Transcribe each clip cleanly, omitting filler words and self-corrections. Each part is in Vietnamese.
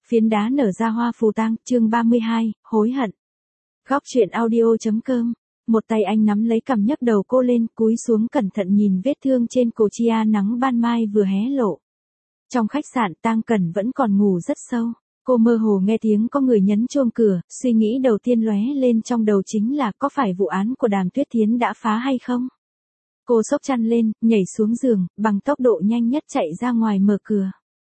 Phiến đá nở ra hoa phù tang, chương 32, hối hận. Góc truyện audio.com. Một tay anh nắm lấy cằm nhấc đầu cô lên, cúi xuống cẩn thận nhìn vết thương trên cổ chia nắng ban mai vừa hé lộ. Trong khách sạn, Tang Cẩn vẫn còn ngủ rất sâu. Cô mơ hồ nghe tiếng có người nhấn chuông cửa, suy nghĩ đầu tiên lóe lên trong đầu chính là có phải vụ án của Đàm Tuyết Thiến đã phá hay không? Cô xốc chăn lên, nhảy xuống giường, bằng tốc độ nhanh nhất chạy ra ngoài mở cửa.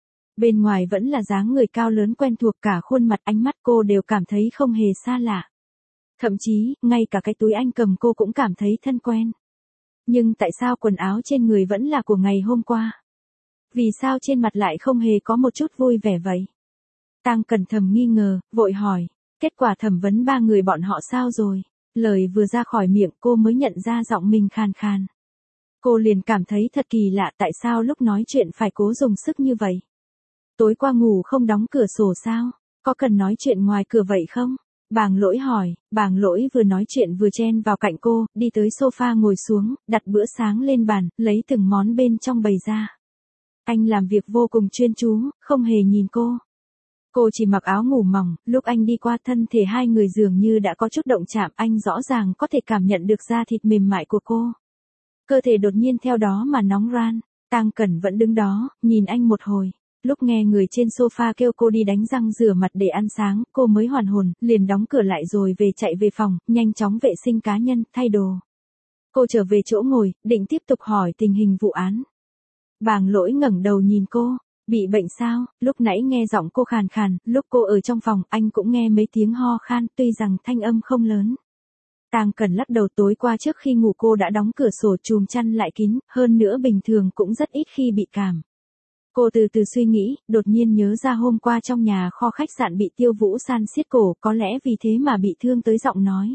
Bên ngoài vẫn là dáng người cao lớn quen thuộc, cả khuôn mặt ánh mắt cô đều cảm thấy không hề xa lạ. Thậm chí, ngay cả cái túi anh cầm cô cũng cảm thấy thân quen. Nhưng tại sao quần áo trên người vẫn là của ngày hôm qua? Vì sao trên mặt lại không hề có một chút vui vẻ vậy? Tang Cẩn thầm nghi ngờ, vội hỏi, kết quả thẩm vấn 3 người bọn họ sao rồi? Lời vừa ra khỏi miệng cô mới nhận ra giọng mình khàn khàn. Cô liền cảm thấy thật kỳ lạ, tại sao lúc nói chuyện phải cố dùng sức như vậy? Tối qua ngủ không đóng cửa sổ sao? Có cần nói chuyện ngoài cửa vậy không? Bàng Lỗi hỏi. Bàng Lỗi vừa nói chuyện vừa chen vào cạnh cô, đi tới sofa ngồi xuống, đặt bữa sáng lên bàn, lấy từng món bên trong bày ra. Anh làm việc vô cùng chuyên chú, không hề nhìn cô. Cô chỉ mặc áo ngủ mỏng, lúc anh đi qua thân thể hai người dường như đã có chút động chạm, anh rõ ràng có thể cảm nhận được da thịt mềm mại của cô. Cơ thể đột nhiên theo đó mà nóng ran. Tang Cẩn vẫn đứng đó, nhìn anh một hồi. Lúc nghe người trên sofa kêu cô đi đánh răng rửa mặt để ăn sáng, cô mới hoàn hồn, liền đóng cửa lại rồi chạy về phòng, nhanh chóng vệ sinh cá nhân, thay đồ. Cô trở về chỗ ngồi, định tiếp tục hỏi tình hình vụ án. Bàng Lỗi ngẩng đầu nhìn cô, bị bệnh sao? Lúc nãy nghe giọng cô khàn khàn, lúc cô ở trong phòng, anh cũng nghe mấy tiếng ho khan, tuy rằng thanh âm không lớn. Tang Cẩn lắc đầu, tối qua trước khi ngủ cô đã đóng cửa sổ chùm chăn lại kín, hơn nữa bình thường cũng rất ít khi bị cảm. Cô từ từ suy nghĩ, đột nhiên nhớ ra hôm qua trong nhà kho khách sạn bị Tiêu Vũ San siết cổ, có lẽ vì thế mà bị thương tới giọng nói.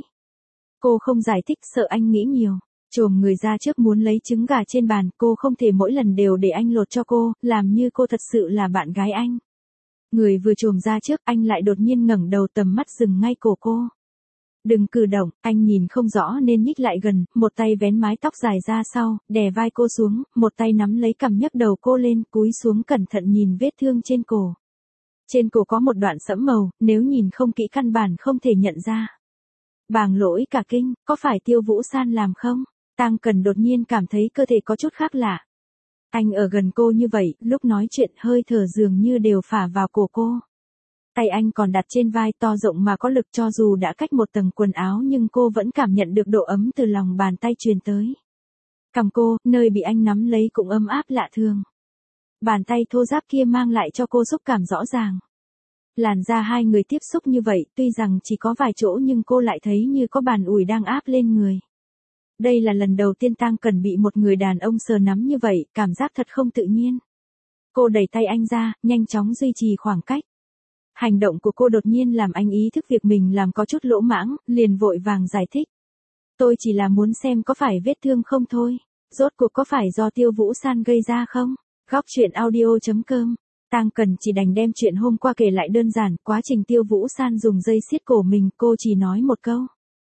Cô không giải thích, sợ anh nghĩ nhiều. Chồm người ra trước muốn lấy trứng gà trên bàn, cô không thể mỗi lần đều để anh lột cho cô, làm như cô thật sự là bạn gái anh. Người vừa chồm ra trước, anh lại đột nhiên ngẩng đầu, tầm mắt dừng ngay cổ cô. Đừng cử động, anh nhìn không rõ nên nhích lại gần, một tay vén mái tóc dài ra sau, đè vai cô xuống, một tay nắm lấy cằm nhấc đầu cô lên, cúi xuống cẩn thận nhìn vết thương trên cổ. Trên cổ có một đoạn sẫm màu, nếu nhìn không kỹ căn bản không thể nhận ra. Bàng Lỗi cả kinh, có phải Tiêu Vũ San làm không? Tang Cẩn đột nhiên cảm thấy cơ thể có chút khác lạ. Anh ở gần cô như vậy, lúc nói chuyện hơi thở dường như đều phả vào cổ cô. Tay anh còn đặt trên vai, to rộng mà có lực, cho dù đã cách một tầng quần áo nhưng cô vẫn cảm nhận được độ ấm từ lòng bàn tay truyền tới. Cằm cô, nơi bị anh nắm lấy cũng ấm áp lạ thường. Bàn tay thô ráp kia mang lại cho cô xúc cảm rõ ràng. Làn da hai người tiếp xúc như vậy, tuy rằng chỉ có vài chỗ nhưng cô lại thấy như có bàn ủi đang áp lên người. Đây là lần đầu tiên Tang Cẩn bị một người đàn ông sờ nắm như vậy, cảm giác thật không tự nhiên. Cô đẩy tay anh ra, nhanh chóng duy trì khoảng cách. Hành động của cô đột nhiên làm anh ý thức việc mình làm có chút lỗ mãng, liền vội vàng giải thích. Tôi chỉ là muốn xem có phải vết thương không thôi. Rốt cuộc có phải do Tiêu Vũ San gây ra không? Góc truyện audio.com. Tang Cẩn chỉ đành đem chuyện hôm qua kể lại đơn giản, quá trình Tiêu Vũ San dùng dây siết cổ mình, cô chỉ nói một câu.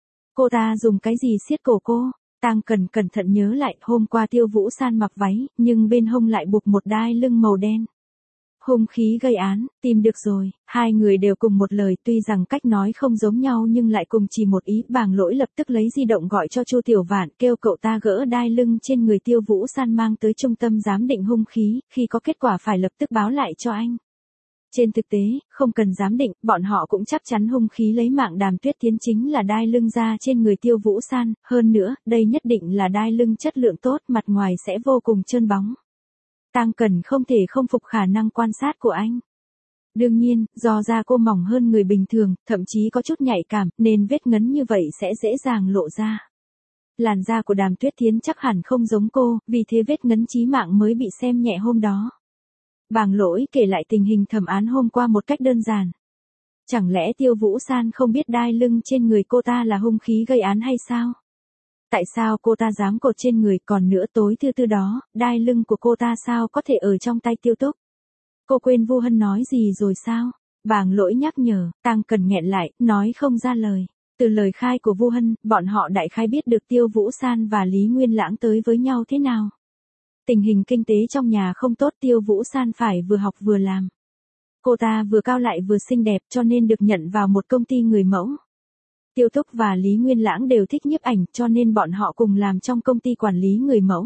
Cô ta dùng cái gì siết cổ cô? Tang Cẩn cẩn thận nhớ lại, hôm qua Tiêu Vũ San mặc váy, nhưng bên hông lại buộc một đai lưng màu đen. Hung khí gây án, tìm được rồi, hai người đều cùng một lời, tuy rằng cách nói không giống nhau nhưng lại cùng chỉ một ý. Bàng Lỗi lập tức lấy di động gọi cho Chu Tiểu Vạn, kêu cậu ta gỡ đai lưng trên người Tiêu Vũ San mang tới trung tâm giám định hung khí, khi có kết quả phải lập tức báo lại cho anh. Trên thực tế, không cần giám định, bọn họ cũng chắc chắn hung khí lấy mạng Đàm Tuyết Thiến chính là đai lưng da trên người Tiêu Vũ San, hơn nữa, đây nhất định là đai lưng chất lượng tốt, mặt ngoài sẽ vô cùng trơn bóng. Tang Cẩn không thể không phục khả năng quan sát của anh. Đương nhiên, do da cô mỏng hơn người bình thường, thậm chí có chút nhạy cảm, nên vết ngấn như vậy sẽ dễ dàng lộ ra. Làn da của Đàm Tuyết Thiến chắc hẳn không giống cô, vì thế vết ngấn chí mạng mới bị xem nhẹ hôm đó. Bàng Lỗi kể lại tình hình thẩm án hôm qua một cách đơn giản. Chẳng lẽ Tiêu Vũ San không biết đai lưng trên người cô ta là hung khí gây án hay sao? Tại sao cô ta dám cột trên người, còn nữa tối thứ tư đó, đai lưng của cô ta sao có thể ở trong tay Tiêu Túc? Cô quên Vu Hân nói gì rồi sao? Bàng Lỗi nhắc nhở, Tang Cẩn nghẹn lại, nói không ra lời. Từ lời khai của Vu Hân, bọn họ đại khái biết được Tiêu Vũ San và Lý Nguyên Lãng tới với nhau thế nào. Tình hình kinh tế trong nhà không tốt, Tiêu Vũ San phải vừa học vừa làm. Cô ta vừa cao lại vừa xinh đẹp cho nên được nhận vào một công ty người mẫu. Tiêu Túc và Lý Nguyên Lãng đều thích nhiếp ảnh cho nên bọn họ cùng làm trong công ty quản lý người mẫu.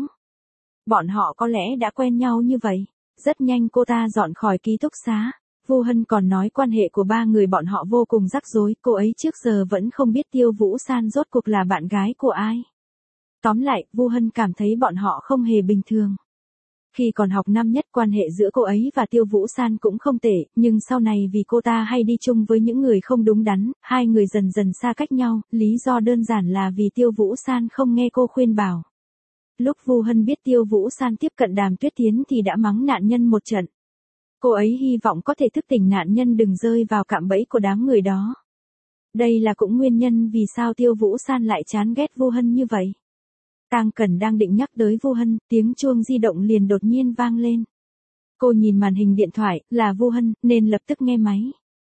Bọn họ có lẽ đã quen nhau như vậy. Rất nhanh cô ta dọn khỏi ký túc xá. Vu Hân còn nói quan hệ của ba người bọn họ vô cùng rắc rối, cô ấy trước giờ vẫn không biết Tiêu Vũ San rốt cuộc là bạn gái của ai. Tóm lại, Vu Hân cảm thấy bọn họ không hề bình thường. Khi còn học năm nhất quan hệ giữa cô ấy và Tiêu Vũ San cũng không tệ, nhưng sau này vì cô ta hay đi chung với những người không đúng đắn, hai người dần dần xa cách nhau, lý do đơn giản là vì Tiêu Vũ San không nghe cô khuyên bảo. Lúc Vu Hân biết Tiêu Vũ San tiếp cận Đàm Tuyết Tiến thì đã mắng nạn nhân một trận. Cô ấy hy vọng có thể thức tỉnh nạn nhân đừng rơi vào cạm bẫy của đám người đó. Đây là cũng nguyên nhân vì sao Tiêu Vũ San lại chán ghét Vu Hân như vậy. Tang Cẩn đang định nhắc tới Vu Hân, tiếng chuông di động liền đột nhiên vang lên. Cô nhìn màn hình điện thoại, là Vu Hân, nên lập tức nghe máy.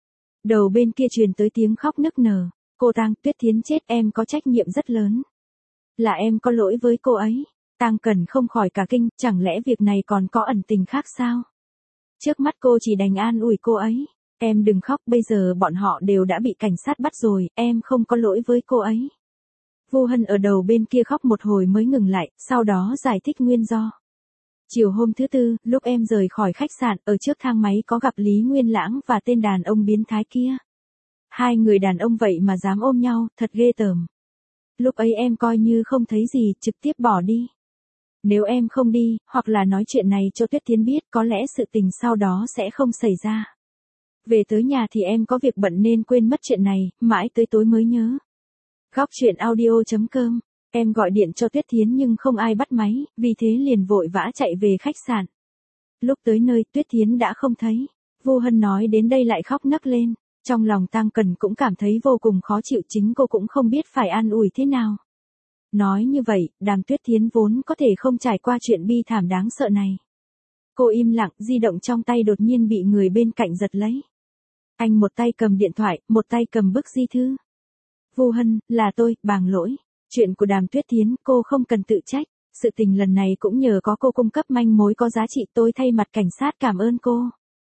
Đầu bên kia truyền tới tiếng khóc nức nở. Cô Tang, Tuyết Thiến chết, em có trách nhiệm rất lớn. Là em có lỗi với cô ấy. Tang Cẩn không khỏi cả kinh, chẳng lẽ việc này còn có ẩn tình khác sao? Trước mắt cô chỉ đành an ủi cô ấy. Em đừng khóc, bây giờ bọn họ đều đã bị cảnh sát bắt rồi, em không có lỗi với cô ấy. Vu Hân ở đầu bên kia khóc một hồi mới ngừng lại, sau đó giải thích nguyên do. Chiều hôm thứ Tư, lúc em rời khỏi khách sạn, ở trước thang máy có gặp Lý Nguyên Lãng và tên đàn ông biến thái kia. Hai người đàn ông vậy mà dám ôm nhau, thật ghê tởm. Lúc ấy em coi như không thấy gì, trực tiếp bỏ đi. Nếu em không đi, hoặc là nói chuyện này cho Tuyết Thiến biết, có lẽ sự tình sau đó sẽ không xảy ra. Về tới nhà thì em có việc bận nên quên mất chuyện này, mãi tới tối mới nhớ. Góc truyện audio.com, em gọi điện cho Tuyết Thiến nhưng không ai bắt máy, vì thế liền vội vã chạy về khách sạn. Lúc tới nơi, Tuyết Thiến đã không thấy. Vu Hân nói đến đây lại khóc nấc lên. Trong lòng Tang Cẩn cũng cảm thấy vô cùng khó chịu, chính cô cũng không biết phải an ủi thế nào. Nói như vậy, Đàm Tuyết Thiến vốn có thể không trải qua chuyện bi thảm đáng sợ này. Cô im lặng, di động trong tay đột nhiên bị người bên cạnh giật lấy. Anh một tay cầm điện thoại, một tay cầm bức di thư. Vu Hân, là tôi, bàng lỗi. Chuyện của Đàm Tuyết Thiến, cô không cần tự trách. Sự tình lần này cũng nhờ có cô cung cấp manh mối có giá trị, tôi thay mặt cảnh sát cảm ơn cô.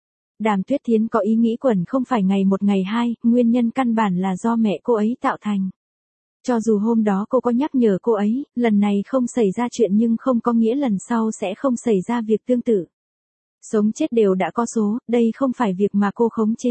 Đàm Tuyết Thiến có ý nghĩ quẩn không phải ngày một ngày hai, nguyên nhân căn bản là do mẹ cô ấy tạo thành. Cho dù hôm đó cô có nhắc nhở cô ấy, lần này không xảy ra chuyện nhưng không có nghĩa lần sau sẽ không xảy ra việc tương tự. Sống chết đều đã có số, đây không phải việc mà cô khống chế.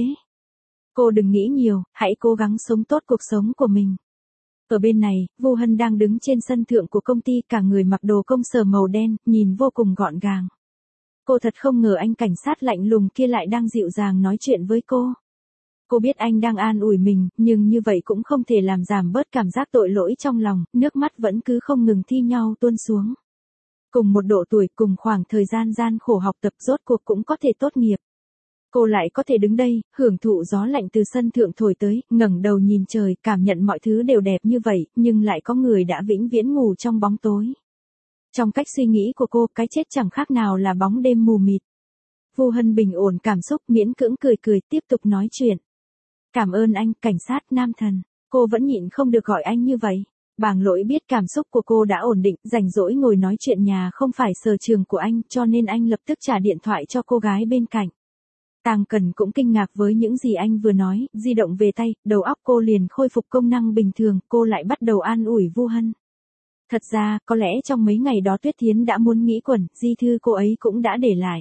Cô đừng nghĩ nhiều, hãy cố gắng sống tốt cuộc sống của mình. Ở bên này, Vu Hân đang đứng trên sân thượng của công ty, cả người mặc đồ công sở màu đen, nhìn vô cùng gọn gàng. Cô thật không ngờ anh cảnh sát lạnh lùng kia lại đang dịu dàng nói chuyện với cô. Cô biết anh đang an ủi mình, nhưng như vậy cũng không thể làm giảm bớt cảm giác tội lỗi trong lòng, nước mắt vẫn cứ không ngừng thi nhau tuôn xuống. Cùng một độ tuổi, cùng khoảng thời gian gian khổ học tập, rốt cuộc cũng có thể tốt nghiệp. Cô lại có thể đứng đây, hưởng thụ gió lạnh từ sân thượng thổi tới, ngẩng đầu nhìn trời, cảm nhận mọi thứ đều đẹp như vậy, nhưng lại có người đã vĩnh viễn ngủ trong bóng tối. Trong cách suy nghĩ của cô, cái chết chẳng khác nào là bóng đêm mù mịt. Vu Hân bình ổn cảm xúc, miễn cưỡng cười, tiếp tục nói chuyện. Cảm ơn anh, cảnh sát nam thần. Cô vẫn nhịn không được gọi anh như vậy. Bàng lỗi biết cảm xúc của cô đã ổn định, rảnh rỗi ngồi nói chuyện nhà không phải sở trường của anh, cho nên anh lập tức trả điện thoại cho cô gái bên cạnh. Tang Cẩn cũng kinh ngạc với những gì anh vừa nói, di động về tay, đầu óc cô liền khôi phục công năng bình thường, cô lại bắt đầu an ủi Vu Hân. Thật ra, có lẽ trong mấy ngày đó Tuyết Thiến đã muốn nghĩ quẩn, di thư cô ấy cũng đã để lại.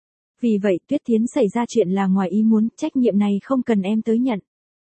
Vì vậy, Tuyết Thiến xảy ra chuyện là ngoài ý muốn, trách nhiệm này không cần em tới nhận.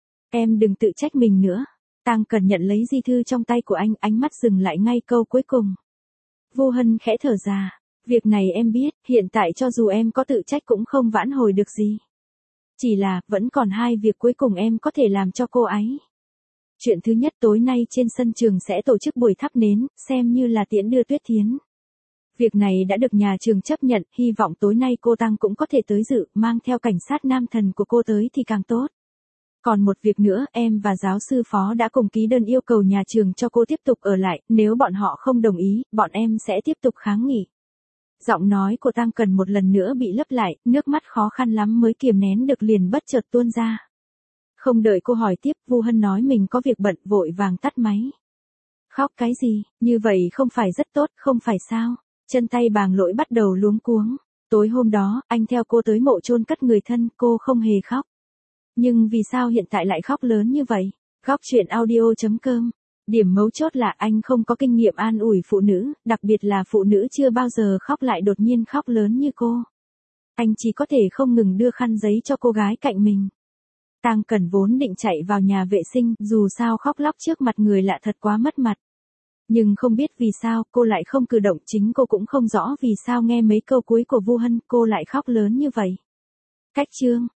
Em đừng tự trách mình nữa. Tang Cẩn nhận lấy di thư trong tay của anh, ánh mắt dừng lại ngay câu cuối cùng. Vu Hân khẽ thở ra. Việc này em biết, hiện tại cho dù em có tự trách cũng không vãn hồi được gì. Chỉ là, vẫn còn hai việc cuối cùng em có thể làm cho cô ấy. Chuyện thứ nhất, tối nay trên sân trường sẽ tổ chức buổi thắp nến, xem như là tiễn đưa Tuyết Thiến. Việc này đã được nhà trường chấp nhận, hy vọng tối nay cô Tăng cũng có thể tới dự, mang theo cảnh sát nam thần của cô tới thì càng tốt. Còn một việc nữa, em và giáo sư phó đã cùng ký đơn yêu cầu nhà trường cho cô tiếp tục ở lại, nếu bọn họ không đồng ý, bọn em sẽ tiếp tục kháng nghị. Giọng nói của Tăng Cần một lần nữa bị lấp lại, nước mắt khó khăn lắm mới kiềm nén được liền bất chợt tuôn ra. Không đợi cô hỏi tiếp, Vu Hân nói mình có việc bận, vội vàng tắt máy. Khóc cái gì, như vậy không phải rất tốt, không phải sao? Chân tay Bàng Lỗi bắt đầu luống cuống. Tối hôm đó, anh theo cô tới mộ chôn cất người thân, cô không hề khóc. Nhưng vì sao hiện tại lại khóc lớn như vậy? Góc chuyện audio.com. Điểm mấu chốt là anh không có kinh nghiệm an ủi phụ nữ, đặc biệt là phụ nữ chưa bao giờ khóc lại đột nhiên khóc lớn như cô. Anh chỉ có thể không ngừng đưa khăn giấy cho cô gái cạnh mình. Tang Cẩn vốn định chạy vào nhà vệ sinh, dù sao khóc lóc trước mặt người lạ thật quá mất mặt. Nhưng không biết vì sao, cô lại không cử động, chính cô cũng không rõ vì sao nghe mấy câu cuối của Vu Hân, cô lại khóc lớn như vậy. Cách chương